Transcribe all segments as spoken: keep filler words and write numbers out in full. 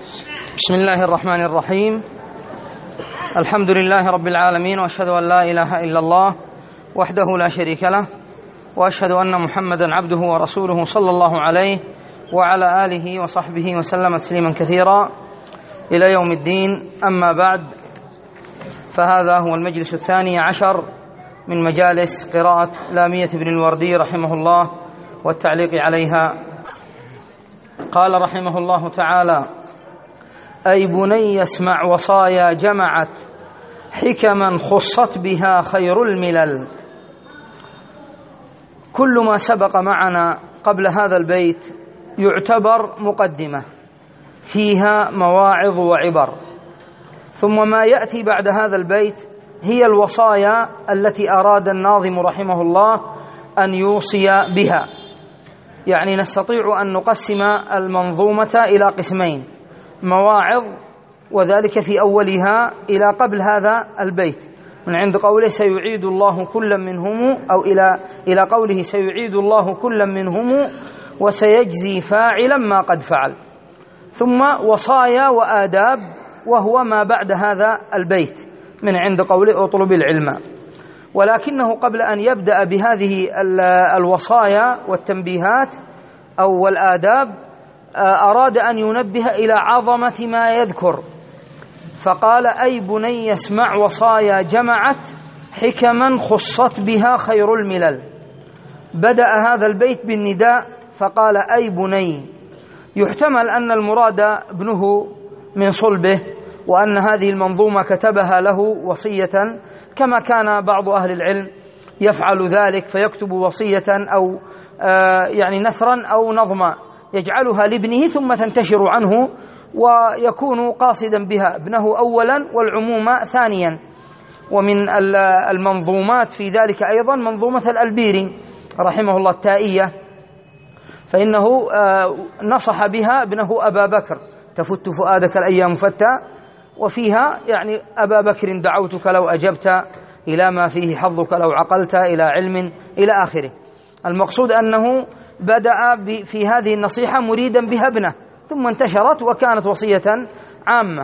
بسم الله الرحمن الرحيم. الحمد لله رب العالمين، وأشهد أن لا إله إلا الله وحده لا شريك له، وأشهد أن محمدا عبده ورسوله صلى الله عليه وعلى آله وصحبه وسلم تسليما كثيرا إلى يوم الدين. أما بعد، فهذا هو المجلس الثاني عشر من مجالس قراءة لامية بن الوردي رحمه الله والتعليق عليها. قال رحمه الله تعالى: أي بني اسمع وصايا جمعت حكما خصت بها خير الملل. كل ما سبق معنا قبل هذا البيت يعتبر مقدمة فيها مواعظ وعبر، ثم ما يأتي بعد هذا البيت هي الوصايا التي أراد الناظم رحمه الله أن يوصي بها. يعني نستطيع أن نقسم المنظومة إلى قسمين: مواعظ، وذلك في أولها إلى قبل هذا البيت من عند قوله سيعيد الله كلا منهم، أو إلى إلى قوله سيعيد الله كلا منهم وسيجزي فاعلا ما قد فعل، ثم وصايا وآداب وهو ما بعد هذا البيت من عند قوله اطلب العلم. ولكنه قبل أن يبدأ بهذه الوصايا والتنبيهات أو الآداب أراد أن ينبه إلى عظمة ما يذكر، فقال: أي بني اسمع وصايا جمعت حكما خصت بها خير الملل. بدأ هذا البيت بالنداء فقال: أي بني. يحتمل أن المراد ابنه من صلبه، وأن هذه المنظومة كتبها له وصية، كما كان بعض أهل العلم يفعل ذلك، فيكتب وصية أو آه يعني نثرا أو نظما يجعلها لابنه ثم تنتشر عنه، ويكون قاصدا بها ابنه أولا والعموم ثانيا. ومن المنظومات في ذلك أيضا منظومة الألبيري رحمه الله التائية، فإنه نصح بها ابنه أبا بكر: تفت فؤادك الأيام فتى، وفيها يعني أبا بكر دعوتك لو أجبت، إلى ما فيه حظك لو عقلت، إلى علم، إلى آخره. المقصود أنه بدأ في هذه النصيحة مريدا بها ابنه، ثم انتشرت وكانت وصية عامة.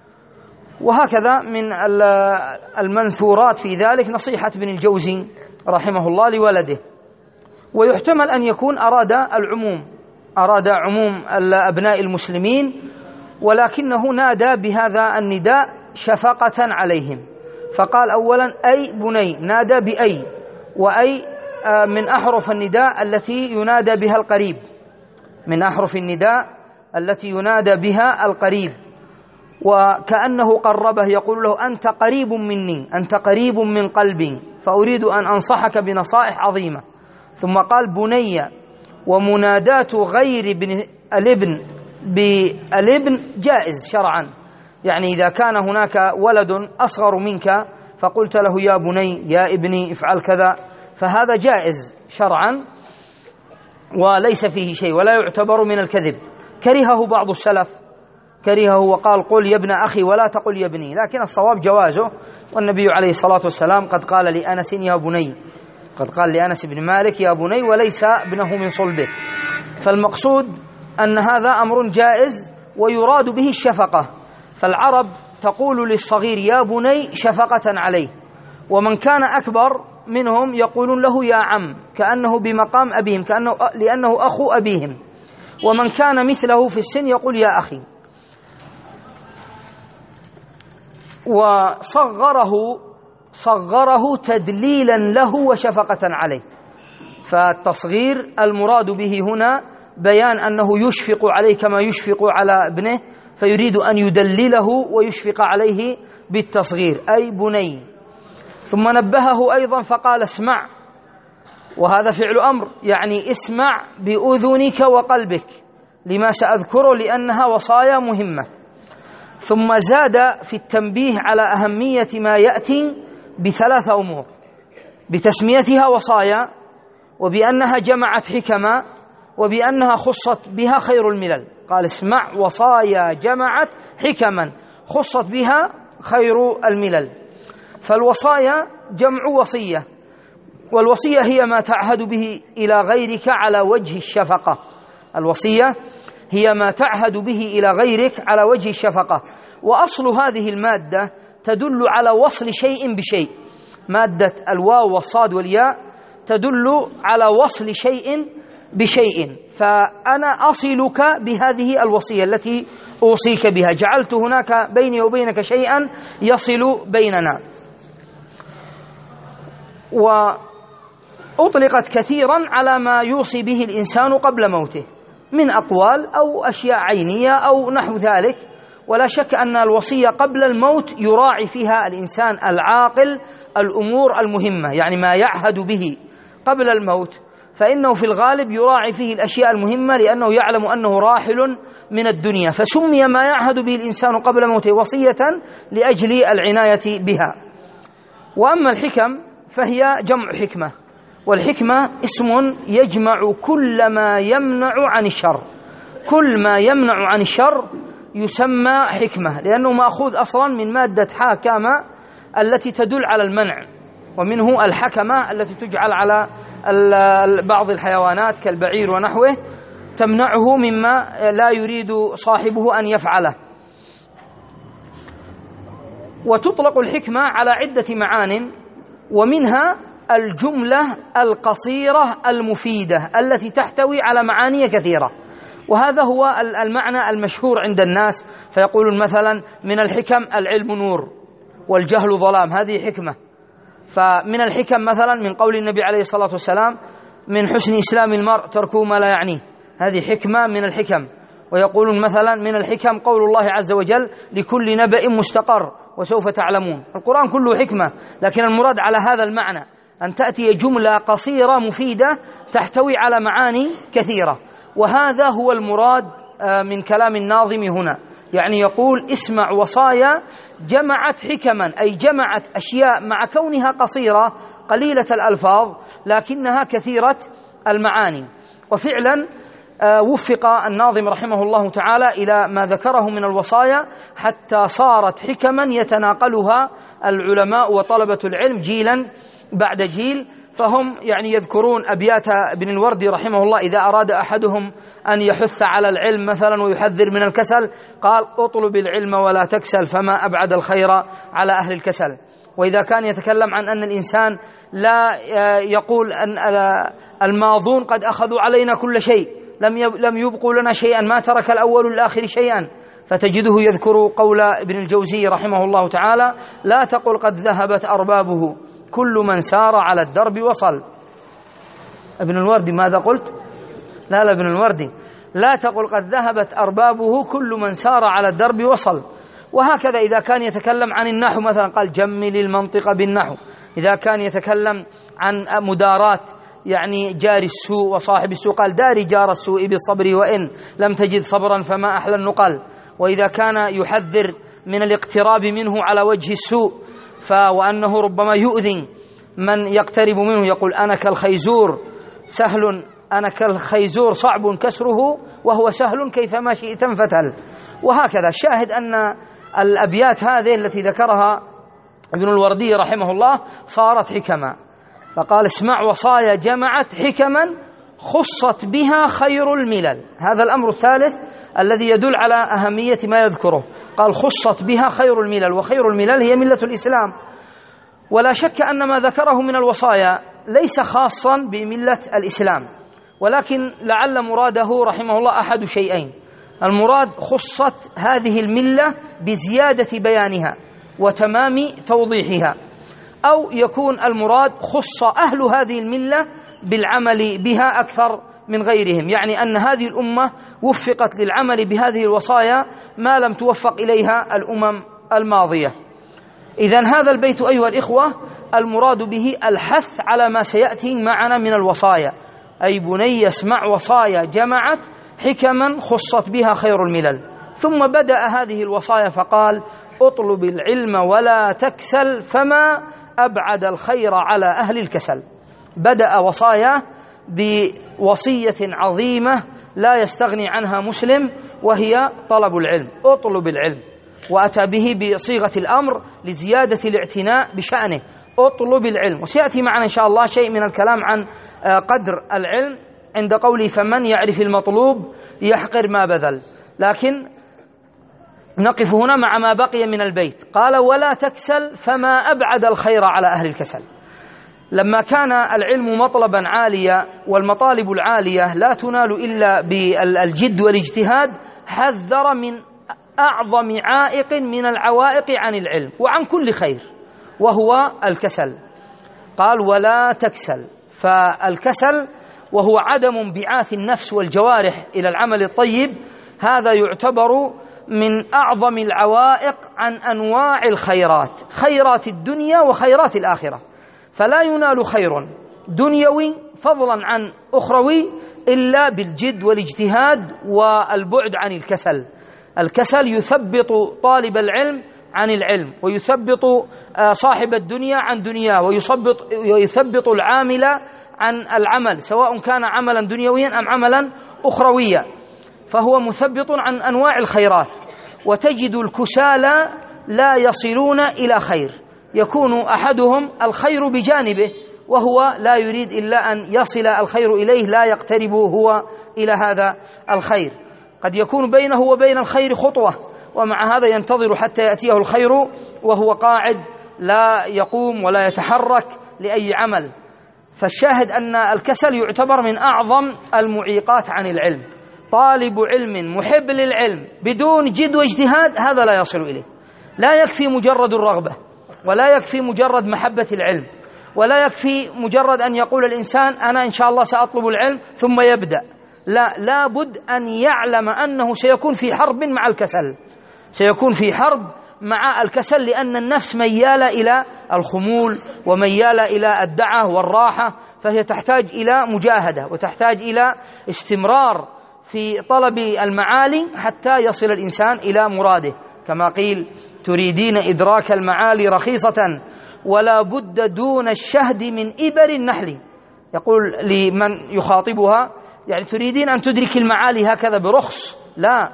وهكذا من المنثورات في ذلك نصيحة ابن الجوزي رحمه الله لولده. ويحتمل أن يكون أراد العموم، أراد عموم أبناء المسلمين، ولكنه نادى بهذا النداء شفقة عليهم، فقال أولا: أي بني، نادى بأي، وأي من أحرف النداء التي ينادى بها القريب، من أحرف النداء التي ينادى بها القريب، وكأنه قربه يقول له: أنت قريب مني، أنت قريب من قلبي، فأريد أن أنصحك بنصائح عظيمة. ثم قال: بني. ومنادات غير ابن الابن بالابن جائز شرعا، يعني إذا كان هناك ولد أصغر منك فقلت له: يا بني، يا ابني، افعل كذا، فهذا جائز شرعا وليس فيه شيء ولا يعتبر من الكذب. كرهه بعض السلف، كرهه وقال: قل يا ابن أخي ولا تقل يا ابني، لكن الصواب جوازه. والنبي عليه الصلاة والسلام قد قال لأنس يا بني، قد قال لأنس بن مالك يا بني، وليس ابنه من صلبه. فالمقصود أن هذا أمر جائز ويراد به الشفقة، فالعرب تقول للصغير يا بني شفقة عليه، ومن كان أكبر منهم يقولون له يا عم، كأنه بمقام أبيهم، كأنه لأنه أخو أبيهم، ومن كان مثله في السن يقول يا أخي. وصغره صغره تدليلا له وشفقة عليه، فالتصغير المراد به هنا بيان أنه يشفق عليه كما يشفق على ابنه، فيريد أن يدلله ويشفق عليه بالتصغير، أي بني. ثم نبهه أيضا فقال: اسمع، وهذا فعل أمر، يعني اسمع بأذنك وقلبك لما سأذكره، لأنها وصايا مهمة. ثم زاد في التنبيه على أهمية ما يأتي بثلاث أمور: بتسميتها وصايا، وبأنها جمعت حكما، وبأنها خصت بها خير الملل. قال: اسمع وصايا جمعت حكما خصت بها خير الملل. فالوصايا جمع وصية، والوصية هي ما تعهد به إلى غيرك على وجه الشفقة. الوصية هي ما تعهد به إلى غيرك على وجه الشفقة. وأصل هذه المادة تدل على وصل شيء بشيء، مادة الواو والصاد والياء تدل على وصل شيء بشيء، فأنا أصلك بهذه الوصية التي أوصيك بها، جعلت هناك بيني وبينك شيئا يصل بيننا. وأطلقت كثيرا على ما يوصي به الإنسان قبل موته من أقوال أو أشياء عينية أو نحو ذلك، ولا شك أن الوصية قبل الموت يراعي فيها الإنسان العاقل الأمور المهمة، يعني ما يعهد به قبل الموت فإنه في الغالب يراعي فيه الأشياء المهمة، لأنه يعلم أنه راحل من الدنيا، فسمي ما يعهد به الإنسان قبل موته وصية لأجل العناية بها. وأما الحكم فهي جمع حكمة، والحكمة اسم يجمع كل ما يمنع عن الشر، كل ما يمنع عن الشر يسمى حكمة، لأنه مأخوذ أصلا من مادة حاكمة التي تدل على المنع، ومنه الحكمة التي تجعل على بعض الحيوانات كالبعير ونحوه تمنعه مما لا يريد صاحبه أن يفعله. وتطلق الحكمة على عدة معان، ومنها الجملة القصيرة المفيدة التي تحتوي على معاني كثيرة، وهذا هو المعنى المشهور عند الناس، فيقولون مثلا من الحكم العلم نور والجهل ظلام، هذه حكمة. فمن الحكم مثلا من قول النبي عليه الصلاة والسلام من حسن إسلام المرء تركه ما لا يعنيه، هذه حكمة من الحكم. ويقولون مثلا من الحكم قول الله عز وجل لكل نبأ مستقر وسوف تعلمون. القرآن كله حكمة، لكن المراد على هذا المعنى أن تأتي جملة قصيرة مفيدة تحتوي على معاني كثيرة، وهذا هو المراد من كلام الناظم هنا، يعني يقول اسمع وصايا جمعت حكما، أي جمعت أشياء مع كونها قصيرة قليلة الألفاظ لكنها كثيرة المعاني. وفعلا وفق الناظم رحمه الله تعالى إلى ما ذكره من الوصايا حتى صارت حكما يتناقلها العلماء وطلبة العلم جيلا بعد جيل، فهم يعني يذكرون أبيات ابن الوردي رحمه الله إذا أراد أحدهم أن يحث على العلم مثلا ويحذر من الكسل قال اطلب العلم ولا تكسل فما أبعد الخير على أهل الكسل. وإذا كان يتكلم عن أن الإنسان لا يقول أن الماضون قد أخذوا علينا كل شيء، لم يبقوا لنا شيئا، ما ترك الأول الآخر شيئا، فتجده يذكر قول ابن الجوزي رحمه الله تعالى لا تقل قد ذهبت أربابه كل من سار على الدرب وصل. ابن الوردي ماذا قلت؟ لا لا ابن الوردي لا تقل قد ذهبت أربابه كل من سار على الدرب وصل. وهكذا إذا كان يتكلم عن النحو مثلا قال جمل المنطق بالنحو، إذا كان يتكلم عن مدارات يعني جاري السوء وصاحب السوء قال داري جار السوء بالصبر وإن لم تجد صبرا فما أحلى النقل. وإذا كان يحذر من الاقتراب منه على وجه السوء وأنه ربما يؤذي من يقترب منه يقول أنا كالخيزور سهل أنا كالخيزور صعب كسره وهو سهل كيفما شئت فتل. وهكذا شاهد أن الأبيات هذه التي ذكرها ابن الوردي رحمه الله صارت حكما، فقال اسمع وصايا جمعت حكما خصت بها خير الملل. هذا الأمر الثالث الذي يدل على أهمية ما يذكره، قال خصت بها خير الملل، وخير الملل هي ملة الإسلام. ولا شك أن ما ذكره من الوصايا ليس خاصا بملة الإسلام، ولكن لعل مراده رحمه الله أحد شيئين: المراد خصت هذه الملة بزيادة بيانها وتمام توضيحها، أو يكون المراد خص أهل هذه الملة بالعمل بها أكثر من غيرهم، يعني أن هذه الأمة وفقت للعمل بهذه الوصايا ما لم توفق إليها الأمم الماضية. إذن هذا البيت أيها الإخوة المراد به الحث على ما سيأتي معنا من الوصايا، أي بني اسمع وصايا جمعت حكما خصت بها خير الملل. ثم بدأ هذه الوصايا فقال اطلب العلم ولا تكسل فما أبعد الخير على أهل الكسل. بدأ وصايا بوصية عظيمة لا يستغني عنها مسلم، وهي طلب العلم، اطلب العلم، وأتى به بصيغة الأمر لزيادة الاعتناء بشأنه، اطلب العلم. وسيأتي معنا إن شاء الله شيء من الكلام عن قدر العلم عند قوله فمن يعرف المطلوب يحقر ما بذل. لكن نقف هنا مع ما بقي من البيت. قال ولا تكسل فما أبعد الخير على أهل الكسل. لما كان العلم مطلبا عاليا والمطالب العالية لا تنال إلا بالجد والاجتهاد، حذر من أعظم عائق من العوائق عن العلم وعن كل خير، وهو الكسل. قال ولا تكسل، فالكسل وهو عدم انبعاث النفس والجوارح إلى العمل الطيب، هذا يعتبر من أعظم العوائق عن أنواع الخيرات، خيرات الدنيا وخيرات الآخرة. فلا ينال خير دنيوي فضلا عن أخروي إلا بالجد والاجتهاد والبعد عن الكسل. الكسل يثبط طالب العلم عن العلم، ويثبط صاحب الدنيا عن دنياه، ويثبط ويثبط العامل عن العمل، سواء كان عملا دنيويا أم عملا أخرويا، فهو مثبط عن أنواع الخيرات. وتجد الكسالى لا يصلون إلى خير، يكون أحدهم الخير بجانبه وهو لا يريد إلا أن يصل الخير إليه، لا يقترب هو إلى هذا الخير. قد يكون بينه وبين الخير خطوة، ومع هذا ينتظر حتى يأتيه الخير وهو قاعد لا يقوم ولا يتحرك لأي عمل. فالشاهد أن الكسل يعتبر من أعظم المعيقات عن العلم. طالب علم محب للعلم بدون جد واجتهاد هذا لا يصل إليه. لا يكفي مجرد الرغبة، ولا يكفي مجرد محبة العلم، ولا يكفي مجرد أن يقول الإنسان أنا إن شاء الله سأطلب العلم ثم يبدأ. لا، لابد أن يعلم أنه سيكون في حرب مع الكسل، سيكون في حرب مع الكسل، لأن النفس ميالة إلى الخمول وميالة إلى الدعة والراحة، فهي تحتاج إلى مجاهدة وتحتاج إلى استمرار في طلب المعالي حتى يصل الإنسان إلى مراده. كما قيل تريدين إدراك المعالي رخيصة ولا بد دون الشهد من إبر النحل. يقول لمن يخاطبها يعني تريدين أن تدرك المعالي هكذا برخص؟ لا،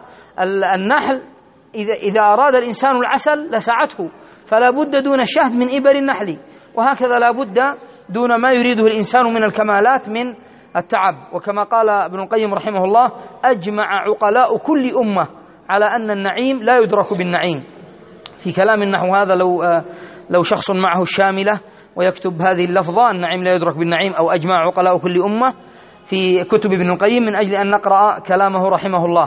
النحل إذا, إذا أراد الإنسان العسل لسعته، فلا بد دون الشهد من إبر النحل، وهكذا لا بد دون ما يريده الإنسان من الكمالات من التعب. وكما قال ابن القيم رحمه الله أجمع عقلاء كل أمة على أن النعيم لا يدرك بالنعيم. في كلام النحو هذا لو لو شخص معه الشاملة ويكتب هذه اللفظة النعيم لا يدرك بالنعيم، أو أجمع عقلاء كل أمة في كتب ابن القيم، من أجل أن نقرأ كلامه رحمه الله.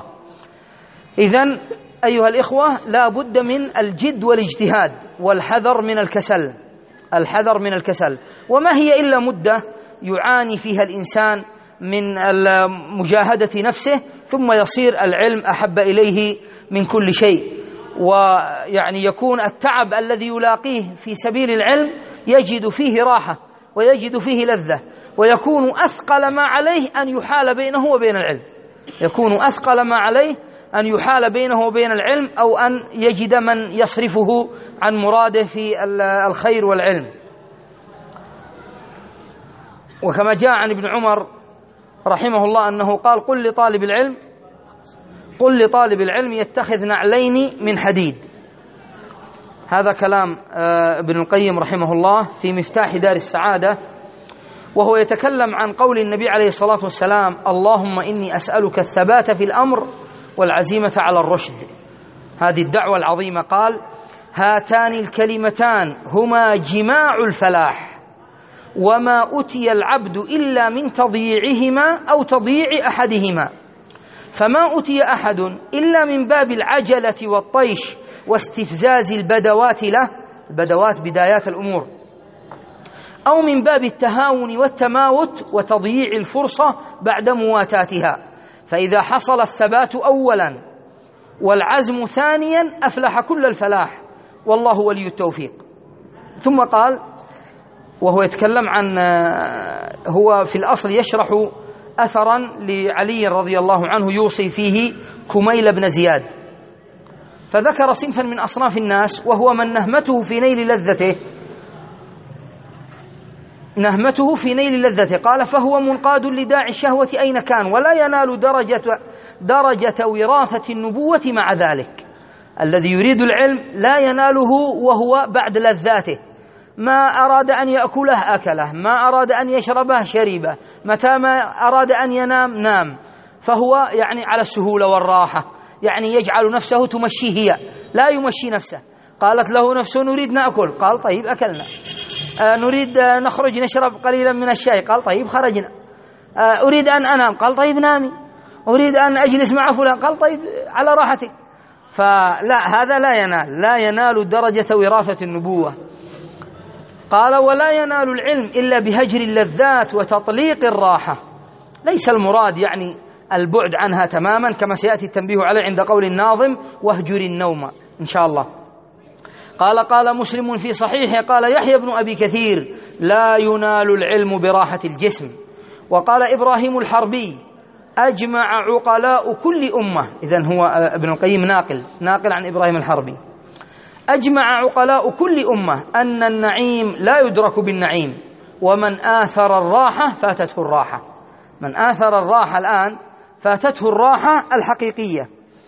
إذن أيها الإخوة لا بد من الجد والاجتهاد والحذر من الكسل، الحذر من الكسل. وما هي إلا مدة يعاني فيها الإنسان من مجاهدة نفسه ثم يصير العلم أحب إليه من كل شيء، ويعني يكون التعب الذي يلاقيه في سبيل العلم يجد فيه راحة ويجد فيه لذة، ويكون أثقل ما عليه أن يحال بينه وبين العلم، يكون أثقل ما عليه أن يحال بينه وبين العلم، أو أن يجد من يصرفه عن مراده في الخير والعلم. وكما جاء عن ابن عمر رحمه الله أنه قال قل لطالب العلم قل لطالب العلم يتخذ نعلين من حديد. هذا كلام ابن القيم رحمه الله في مفتاح دار السعادة، وهو يتكلم عن قول النبي عليه الصلاة والسلام اللهم إني أسألك الثبات في الأمر والعزيمة على الرشد. هذه الدعوة العظيمة. قال هاتان الكلمتان هما جماع الفلاح، وما أتي العبد إلا من تضييعهما أو تضييع أحدهما، فما أتي أحد إلا من باب العجلة والطيش واستفزاز البدوات له، البدوات بدايات الأمور، أو من باب التهاون والتماوت وتضييع الفرصة بعد مواتاتها. فإذا حصل الثبات أولا والعزم ثانيا أفلح كل الفلاح، والله ولي التوفيق. ثم قال وهو يتكلم عن، هو في الأصل يشرح أثرا لعلي رضي الله عنه يوصي فيه كميل بن زياد، فذكر صنفا من أصناف الناس وهو من نهمته في نيل لذته نهمته في نيل لذته قال فهو منقاد لداعي الشهوة أين كان، ولا ينال درجة, درجة وراثة النبوة مع ذلك. الذي يريد العلم لا يناله وهو بعد لذاته، ما أراد أن يأكله أكله، ما أراد أن يشربه شربه، متى ما أراد أن ينام نام. فهو يعني على السهولة والراحة، يعني يجعل نفسه تمشي هي، لا يمشي نفسه. قالت له نفسه نريد نأكل، قال طيب أكلنا. آه نريد آه نخرج نشرب قليلا من الشاي، قال طيب خرجنا. آه أريد أن أنام، قال طيب نامي. أريد أن أجلس مع فلان، قال طيب على راحتك. فلا، هذا لا ينال لا ينال درجة وراثة النبوة. قال ولا ينال العلم إلا بهجر اللذات وتطليق الراحة. ليس المراد يعني البعد عنها تماما، كما سيأتي التنبيه عليه عند قول الناظم واهجر النوم إن شاء الله. قال قال مسلم في صحيحه قال يحيى بن أبي كثير لا ينال العلم براحة الجسم. وقال إبراهيم الحربي أجمع عقلاء كل أمة، إذن هو ابن القيم ناقل ناقل عن إبراهيم الحربي، أجمع عقلاء كل أمة أن النعيم لا يدرك بالنعيم، ومن آثر الراحة فاتته الراحة. من آثر الراحة الآن فاتته الراحة الحقيقية.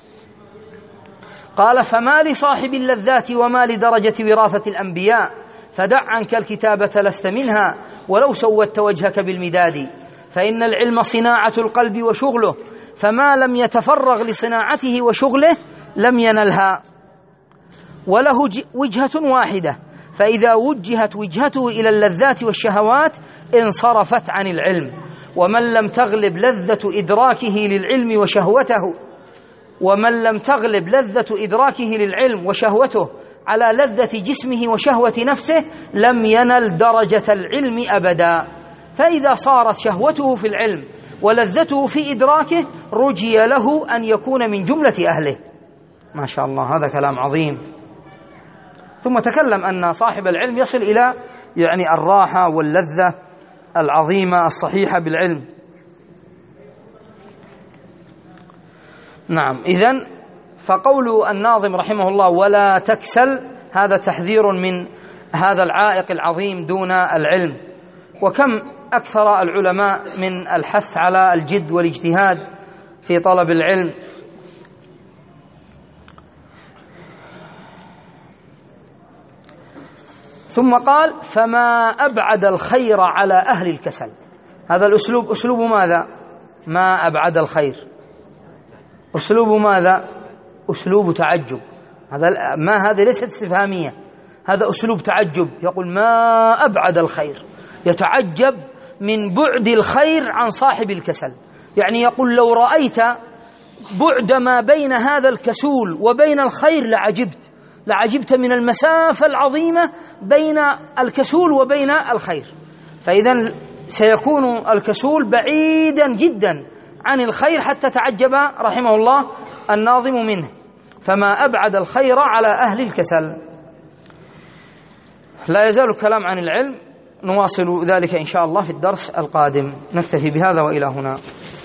قال فما لصاحب اللذات وما لدرجة وراثة الأنبياء، فدع عنك الكتابة لست منها ولو سودت وجهك بالمداد، فإن العلم صناعة القلب وشغله، فما لم يتفرغ لصناعته وشغله لم ينلها. وله وجهة واحدة، فإذا وجهت وجهته إلى اللذات والشهوات انصرفت عن العلم. ومن لم تغلب لذة إدراكه للعلم وشهوته ومن لم تغلب لذة إدراكه للعلم وشهوته على لذة جسمه وشهوة نفسه لم ينل درجة العلم أبدا. فإذا صارت شهوته في العلم ولذته في إدراكه رجي له أن يكون من جملة أهله. ما شاء الله، هذا كلام عظيم. ثم تكلم أن صاحب العلم يصل إلى يعني الراحة واللذة العظيمة الصحيحة بالعلم. نعم، إذن فقول الناظم رحمه الله ولا تكسل هذا تحذير من هذا العائق العظيم دون العلم. وكم أكثر العلماء من الحث على الجد والاجتهاد في طلب العلم. ثم قال فما أبعد الخير على أهل الكسل. هذا الأسلوب أسلوب ماذا؟ ما أبعد الخير، أسلوب ماذا؟ أسلوب تعجب. هذا ما هذه ليست استفهامية، هذا أسلوب تعجب. يقول ما أبعد الخير، يتعجب من بعد الخير عن صاحب الكسل. يعني يقول لو رأيت بعد ما بين هذا الكسول وبين الخير لعجبت لعجبت من المسافة العظيمة بين الكسول وبين الخير. فإذا سيكون الكسول بعيدا جدا عن الخير حتى تعجب رحمه الله الناظم منه. فما أبعد الخير على أهل الكسل. لا يزال الكلام عن العلم، نواصل ذلك إن شاء الله في الدرس القادم. نكتفي بهذا وإلى هنا.